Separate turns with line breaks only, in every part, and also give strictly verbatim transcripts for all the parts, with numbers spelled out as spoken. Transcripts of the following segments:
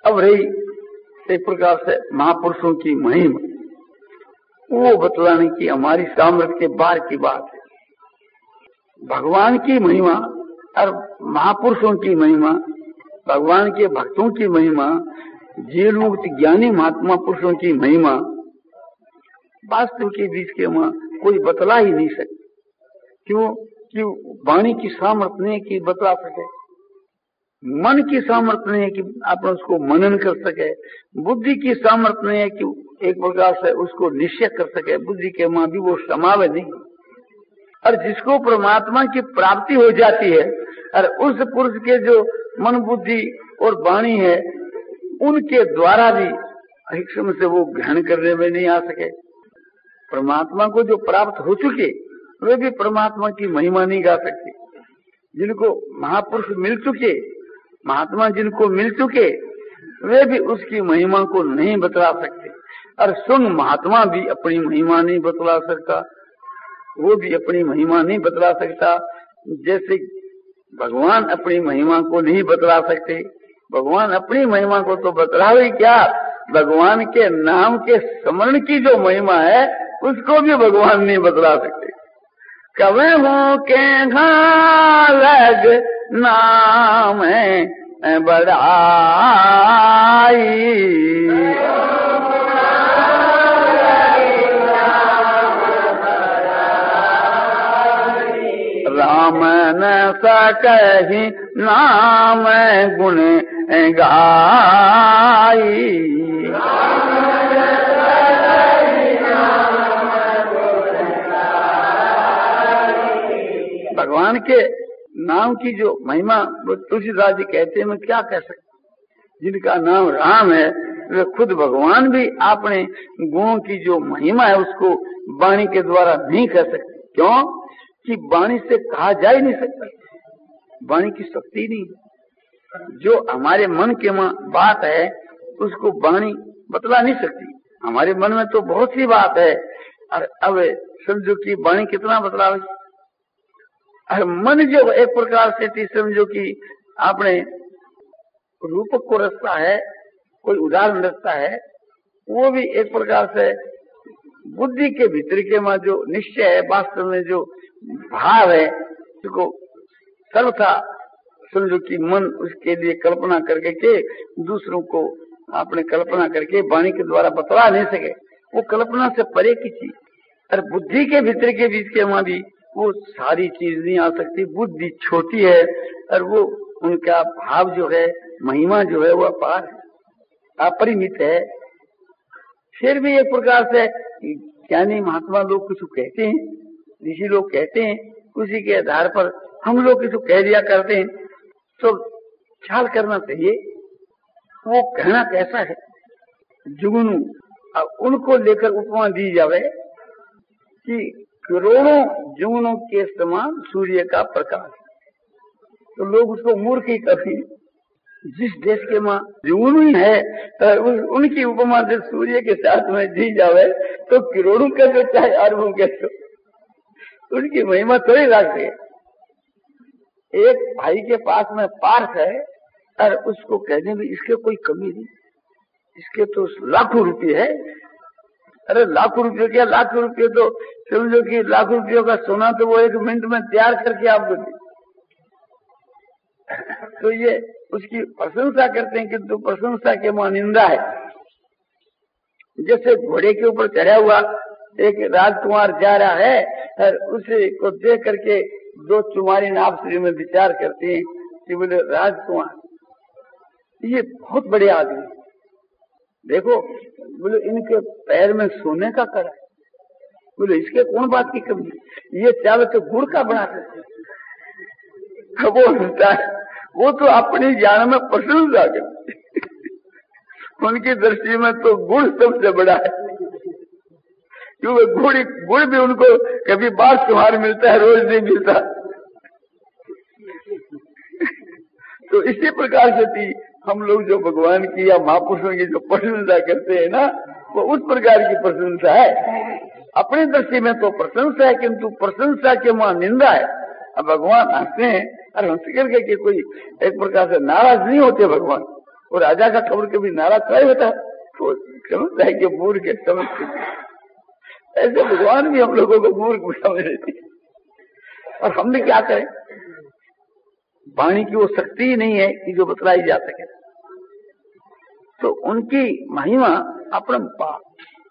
अब रही एक प्रकार से महापुरुषों की महिमा, वो बतलाने की हमारी सामर्थ्य के बाहर की बात है। भगवान की महिमा और महापुरुषों की महिमा, भगवान के भक्तों की महिमा, जीवन मुक्त ज्ञानी महात्मा पुरुषों की महिमा वास्तव के बीच के वहां कोई बतला ही नहीं सकता। क्यों? कि वाणी की सामर्थ्य नहीं कि बतला सके, मन की सामर्थ्य नहीं है कि आप उसको मनन कर सके, बुद्धि की सामर्थ्य नहीं है कि एक प्रकार से उसको निश्चय कर सके, बुद्धि के मां भी वो समावे नहीं। और जिसको परमात्मा की प्राप्ति हो जाती है और उस पुरुष के जो मन बुद्धि और वाणी है उनके द्वारा भी एक समय से वो ग्रहण करने में नहीं आ सके। परमात्मा को जो प्राप्त हो चुके वे भी परमात्मा की महिमा नहीं गा सकते। जिनको महापुरुष मिल चुके, महात्मा जिनको मिल चुके, वे भी उसकी महिमा को नहीं बतला सकते। और स्वयं महात्मा भी अपनी महिमा नहीं बतला सकता, वो भी अपनी महिमा नहीं बतला सकता। जैसे भगवान अपनी महिमा को नहीं बतला सकते, भगवान अपनी महिमा को तो बतलावे क्या, भगवान के नाम के स्मरण की जो महिमा है उसको भी भगवान नहीं बतला सकते। कवे हो के लग नाम बड़ाई, राम न सकहि नाम गुण गाई। भगवान के नाम की जो महिमा तुलसीदास जी कहते हैं, मैं क्या कह सकता। जिनका नाम राम है वे खुद भगवान भी अपने गुणों की जो महिमा है उसको वाणी के द्वारा नहीं कह सकते। क्यों? कि वाणी से कहा जा ही नहीं सकता, वाणी की शक्ति नहीं। जो हमारे मन के में बात है उसको वाणी बतला नहीं सकती। हमारे मन में तो बहुत सी बात है, और अब समझो कि वाणी कितना बतलावे। और मन जो एक प्रकार से समझो कि आपने रूपक को रचता है, कोई उदाहरण रचता है, वो भी एक प्रकार से बुद्धि के भीतर के में जो निश्चय है, वास्तव में जो भाव है, उसको सर्वथा समझो कि मन उसके लिए कल्पना करके के दूसरों को आपने कल्पना करके वाणी के द्वारा बतला नहीं सके। वो कल्पना से परे की चीज, और बुद्धि के भीतर के बीच के वहां भी वो सारी चीज नहीं आ सकती। बुद्धि छोटी है और वो उनका भाव जो है, महिमा जो है वो अपार है, अपरिमित है। फिर भी एक प्रकार से ज्ञानी महात्मा लोग कुछ कहते हैं, ऋषि लोग कहते हैं, उसी के आधार पर हम लोग कुछ कह दिया करते हैं। तो ख्याल करना चाहिए वो कहना कैसा है। जुगनू उनको लेकर उपमा दी जावे कि करोड़ों जुगनों के समान सूर्य का प्रकाश, तो लोग उसको मूर्ख ही कभी। जिस देश के माँ जुगनू ही है तो उनकी उपमा से सूर्य के साथ में दी जावे तो करोड़ों का जो चाहे अरबों के तो उनकी महिमा थोड़ी लगती है। एक भाई के पास में पार्क है और उसको कहने में इसके कोई कमी नहीं, इसके तो लाखों रुपए है। अरे लाखों रुपये क्या, लाखों रुपये तो समझो कि लाखों रुपयों का सोना तो वो एक मिनट में तैयार करके आपको दे। तो ये उसकी प्रशंसा करते हैं, किंतु प्रशंसा के वहां निंदा है। जैसे घोड़े के ऊपर चढ़ा हुआ एक राजकुमार जा रहा है और उसे को देख करके दो चुमारी आपस में विचार करते हैं कि बोले राजकुमार ये बहुत बड़े आदमी, देखो बोले इनके पैर में सोने का कड़ा, बोले इसके कौन बात की कमी, ये चावल तो गुड़ का बना सकते। वो होता है वो तो अपनी ज्ञान में प्रशंसा करते, उनकी दृष्टि में तो गुड़ सबसे बड़ा है, क्योंकि गुड़ गुड़ भी उनको कभी बार त्योहार मिलता है, रोज नहीं मिलता। तो इसी प्रकार से थी हम लोग जो भगवान की या महापुरुषों की जो प्रशंसा करते हैं ना, वो उस प्रकार की प्रशंसा है। अपनी दृष्टि में तो प्रशंसा है, किंतु प्रशंसा के वहां निंदा है। अब भगवान हंसते हैं और हंस करके कि कोई एक प्रकार से नाराज नहीं होते भगवान, और राजा का कब्र कभी नाराज थोड़ा होता है, तो समझता है कि मूर्ख के समझ। ऐसे भगवान भी हम लोगों को मूर्ख समझ लेते हैं, और हमने क्या करें? वाणी की वो शक्ति ही नहीं है कि जो बतलाई जा सके। तो उनकी महिमा अपरंपार।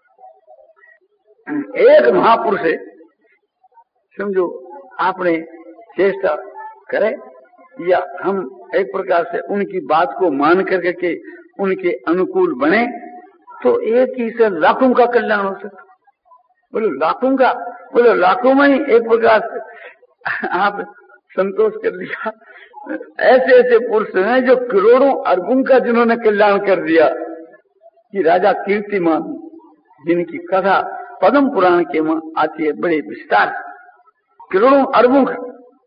एक महापुरुष है, समझो आपने चेष्टा करे या हम एक प्रकार से उनकी बात को मान करके के उनके अनुकूल बने, तो एक ही से लाखों का कल्याण हो सकता। बोलो लाखों का, बोलो लाखों में ही एक प्रकार से आप संतोष कर लिया। ऐसे ऐसे पुरुष हैं जो करोड़ों अरबों का जिन्होंने कल्याण कर दिया, कि राजा कीर्तिमान जिनकी कथा पद्म पुराण के में आती है बड़े विस्तार, करोड़ों अरबों का,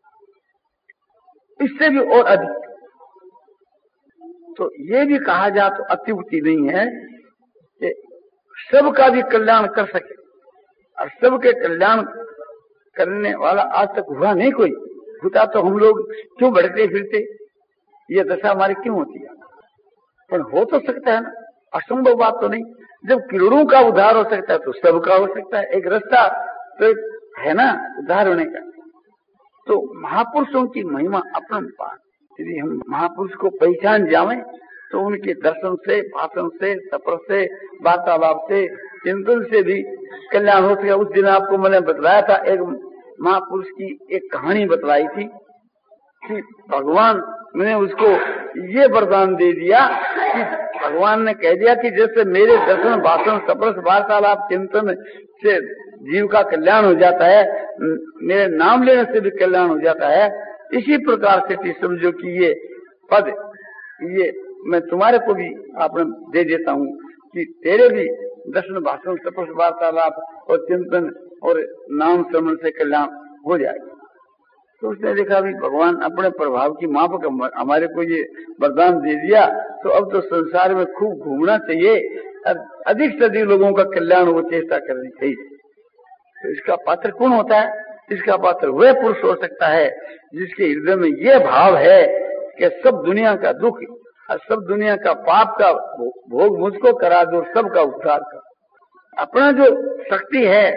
इससे भी और अधिक। तो ये भी कहा जा तो अत्युक्ति नहीं है कि सबका भी कल्याण कर सके, और सबके कल्याण करने वाला आज तक हुआ नहीं कोई। होता तो हम लोग क्यों बढ़ते फिरते, ये दशा हमारी क्यों होती है? पर हो तो सकता है ना, असंभव बात तो नहीं। जब करोड़ों का उद्धार हो सकता है तो सबका हो सकता है। एक रास्ता तो है ना उद्धार होने का। तो महापुरुषों की महिमा अपरंपार। यदि हम महापुरुष को पहचान जावे तो उनके दर्शन से, भाषण से, सफर से, वार्तालाप से, चिंतन से भी कल्याण हो सके। उस दिन आपको मैंने बतलाया था, एक महापुरुष की एक कहानी बतलाई थी कि भगवान ने उसको ये वरदान दे दिया कि भगवान ने कह दिया कि जैसे मेरे दर्शन, भाषण, सफर, वार्तालाप, चिंतन से जीव का कल्याण हो जाता है, मेरे नाम लेने से भी कल्याण हो जाता है, इसी प्रकार से समझो कि ये पद, ये मैं तुम्हारे को भी आपने दे देता हूँ कि तेरे भी दर्शन, भाषण, सफर, वार्तालाप और चिंतन और नाम श्रवण से कल्याण हो जाएगा। तो उसने देखा भी भगवान अपने प्रभाव की माप हमारे को ये वरदान दे दिया, तो अब तो संसार में खूब घूमना चाहिए और अधिक से अधिक लोगों का कल्याण वो चेष्टा करनी चाहिए। तो इसका पात्र कौन होता है? इसका पात्र वह पुरुष हो सकता है जिसके हृदय में ये भाव है कि सब दुनिया का दुख और सब दुनिया का पाप का भोग मुझको करा दो, सबका उद्धार कर। अपना जो शक्ति है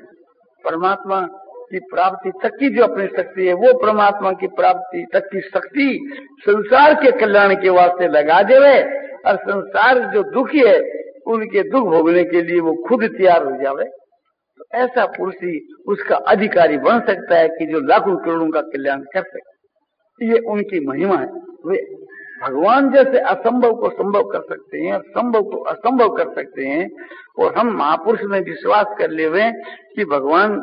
परमात्मा की प्राप्ति तक की, जो अपनी शक्ति है वो परमात्मा की प्राप्ति तक की शक्ति संसार के कल्याण के वास्ते लगा देवे, और संसार जो दुखी है उनके दुख भोगने के लिए वो खुद तैयार हो जावे। तो ऐसा पुरुष ही उसका अधिकारी बन सकता है कि जो लाखों करोड़ों का कल्याण कर सके। ये उनकी महिमा है। वे भगवान जैसे असंभव को संभव कर सकते हैं, संभव को असंभव कर सकते हैं। और हम महापुरुष में विश्वास कर ले हुए कि भगवान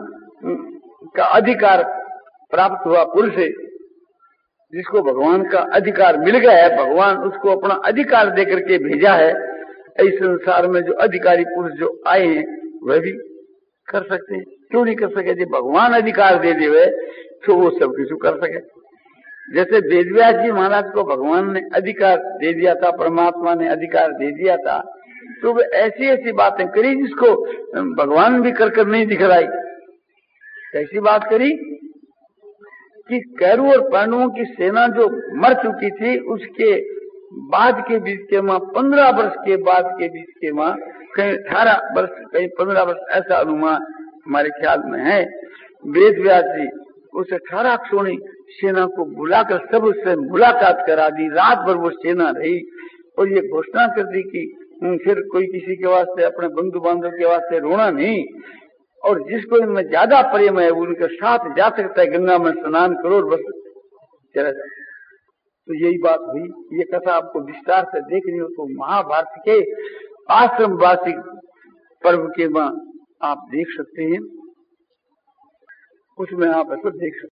का अधिकार प्राप्त हुआ पुरुष है, जिसको भगवान का अधिकार मिल गया है, भगवान उसको अपना अधिकार देकर के भेजा है। इस संसार में जो अधिकारी पुरुष जो आए हैं वह भी कर सकते हैं, क्यों नहीं कर सके? जब भगवान अधिकार दे दिए तो वो सब कुछ कर सके। जैसे वेदव्यास जी महाराज को भगवान ने अधिकार दे दिया था, परमात्मा ने अधिकार दे दिया था, तो वे ऐसी ऐसी बातें करी जिसको भगवान भी कर कर नहीं दिखलाई। ऐसी बात करी कि कैरव और पांडवों की सेना जो मर चुकी थी, उसके बाद के बीच के माँ पंद्रह वर्ष के बाद के बीच के माँ कहीं अठारह वर्ष कहीं पंद्रह वर्ष, ऐसा अनुमान हमारे ख्याल में है। वेद व्यास जी उस अठारह क्षोणी सेना को बुलाकर सब उससे मुलाकात करा दी। रात भर वो सेना रही और ये घोषणा कर दी कि फिर कोई किसी के वास्ते, अपने बंधु बांधव के वास्ते रोना नहीं, और जिसको इनमें ज्यादा प्रेम है उनके साथ जा सकता है, गंगा में स्नान करो और बस चला जाए। तो यही बात हुई। ये कथा आपको विस्तार से देखनी हो तो महाभारत के आश्रम वार्षिक पर्व के बाद आप देख सकते हैं, उसमें आप ऐसा देख सकते हैं।